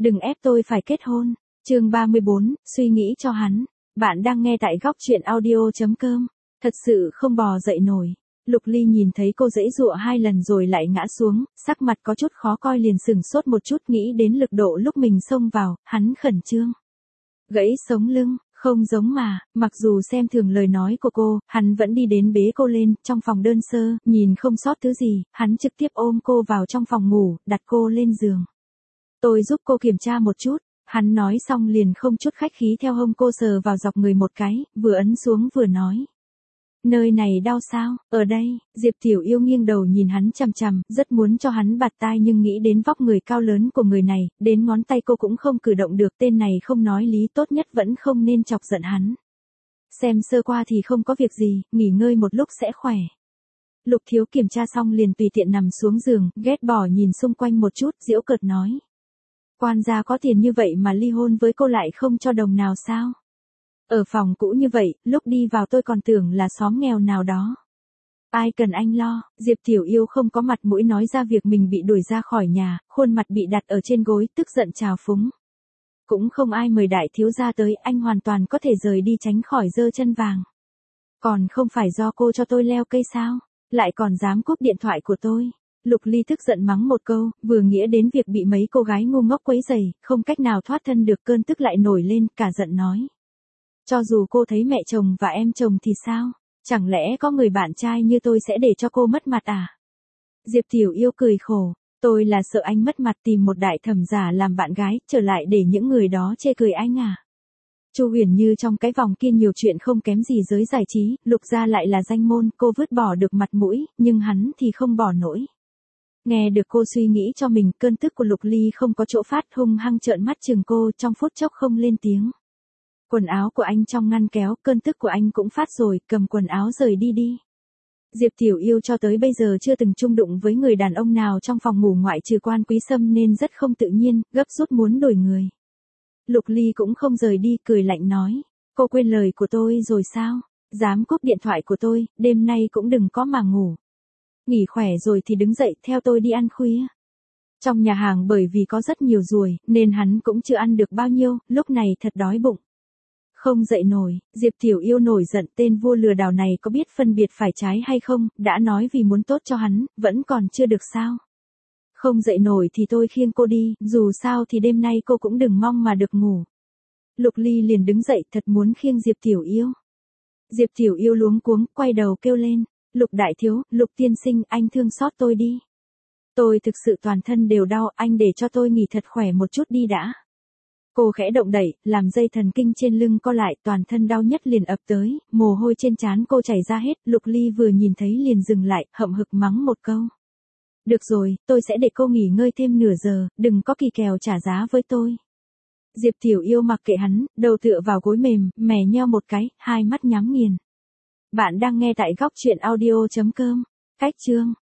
Đừng ép tôi phải kết hôn. Chương 34, suy nghĩ cho hắn. Bạn đang nghe tại góc truyện audio.com. Thật sự không bò dậy nổi. Lục Ly nhìn thấy cô giãy giụa 2 lần rồi lại ngã xuống, sắc mặt có chút khó coi liền sửng sốt một chút, nghĩ đến lực độ lúc mình xông vào, hắn khẩn trương. Gãy sống lưng, không giống mà, mặc dù xem thường lời nói của cô, hắn vẫn đi đến bế cô lên, trong phòng đơn sơ, nhìn không sót thứ gì, hắn trực tiếp ôm cô vào trong phòng ngủ, đặt cô lên giường. Tôi giúp cô kiểm tra một chút, hắn nói xong liền không chút khách khí theo hông cô sờ vào dọc người một cái, vừa ấn xuống vừa nói. Nơi này đau sao? Ở đây, Diệp Tiểu Yêu nghiêng đầu nhìn hắn chằm chằm, rất muốn cho hắn bạt tai nhưng nghĩ đến vóc người cao lớn của người này, đến ngón tay cô cũng không cử động được, tên này không nói lý, tốt nhất vẫn không nên chọc giận hắn. Xem sơ qua thì không có việc gì, nghỉ ngơi một lúc sẽ khỏe. Lục Thiếu kiểm tra xong liền tùy tiện nằm xuống giường, ghét bỏ nhìn xung quanh một chút, giễu cợt nói. Quan gia có tiền như vậy mà ly hôn với cô lại không cho đồng nào sao? Ở phòng cũ như vậy, lúc đi vào tôi còn tưởng là xóm nghèo nào đó. Ai cần anh lo, Diệp Tiểu Yêu không có mặt mũi nói ra việc mình bị đuổi ra khỏi nhà, khuôn mặt bị đặt ở trên gối, tức giận trào phúng. Cũng không ai mời đại thiếu gia tới, anh hoàn toàn có thể rời đi tránh khỏi giơ chân vàng. Còn không phải do cô cho tôi leo cây sao, lại còn dám cúp điện thoại của tôi. Lục Ly tức giận mắng một câu, vừa nghĩa đến việc bị mấy cô gái ngu ngốc quấy rầy, không cách nào thoát thân được, cơn tức lại nổi lên, cả giận nói. Cho dù cô thấy mẹ chồng và em chồng thì sao? Chẳng lẽ có người bạn trai như tôi sẽ để cho cô mất mặt à? Diệp Tiểu Yêu cười khổ, tôi là sợ anh mất mặt tìm một đại thẩm giả làm bạn gái, trở lại để những người đó chê cười anh à? Chu Huyền Như trong cái vòng kia nhiều chuyện không kém gì giới giải trí, Lục gia lại là danh môn, cô vứt bỏ được mặt mũi, nhưng hắn thì không bỏ nổi. Nghe được cô suy nghĩ cho mình, cơn tức của Lục Ly không có chỗ phát, hung hăng trợn mắt chừng cô, trong phút chốc không lên tiếng. Quần áo của anh trong ngăn kéo, cơn tức của anh cũng phát rồi, cầm quần áo rời đi đi. Diệp Tiểu Yêu cho tới bây giờ chưa từng chung đụng với người đàn ông nào trong phòng ngủ ngoại trừ Quan Quý Sâm nên rất không tự nhiên, gấp rút muốn đổi người. Lục Ly cũng không rời đi, cười lạnh nói, cô quên lời của tôi rồi sao? Dám cúp điện thoại của tôi, đêm nay cũng đừng có mà ngủ. Nghỉ khỏe rồi thì đứng dậy theo tôi đi ăn khuya. Trong nhà hàng bởi vì có rất nhiều ruồi, nên hắn cũng chưa ăn được bao nhiêu, lúc này thật đói bụng. Không dậy nổi, Diệp Tiểu Yêu nổi giận, tên vua lừa đảo này có biết phân biệt phải trái hay không, đã nói vì muốn tốt cho hắn, vẫn còn chưa được sao. Không dậy nổi thì tôi khiêng cô đi, dù sao thì đêm nay cô cũng đừng mong mà được ngủ. Lục Ly liền đứng dậy, thật muốn khiêng Diệp Tiểu Yêu. Diệp Tiểu Yêu luống cuống, quay đầu kêu lên, Lục đại thiếu, Lục tiên sinh, anh thương xót tôi đi. Tôi thực sự toàn thân đều đau, anh để cho tôi nghỉ thật khỏe một chút đi đã. Cô khẽ động đẩy, làm dây thần kinh trên lưng co lại, toàn thân đau nhất liền ập tới, mồ hôi trên trán cô chảy ra hết, Lục Ly vừa nhìn thấy liền dừng lại, hậm hực mắng một câu. Được rồi, tôi sẽ để cô nghỉ ngơi thêm nửa giờ, đừng có kỳ kèo trả giá với tôi. Diệp Tiểu Yêu mặc kệ hắn, đầu tựa vào gối mềm, mè nheo một cái, hai mắt nhắm nghiền. Bạn đang nghe tại góc truyện audio.com. Cách chương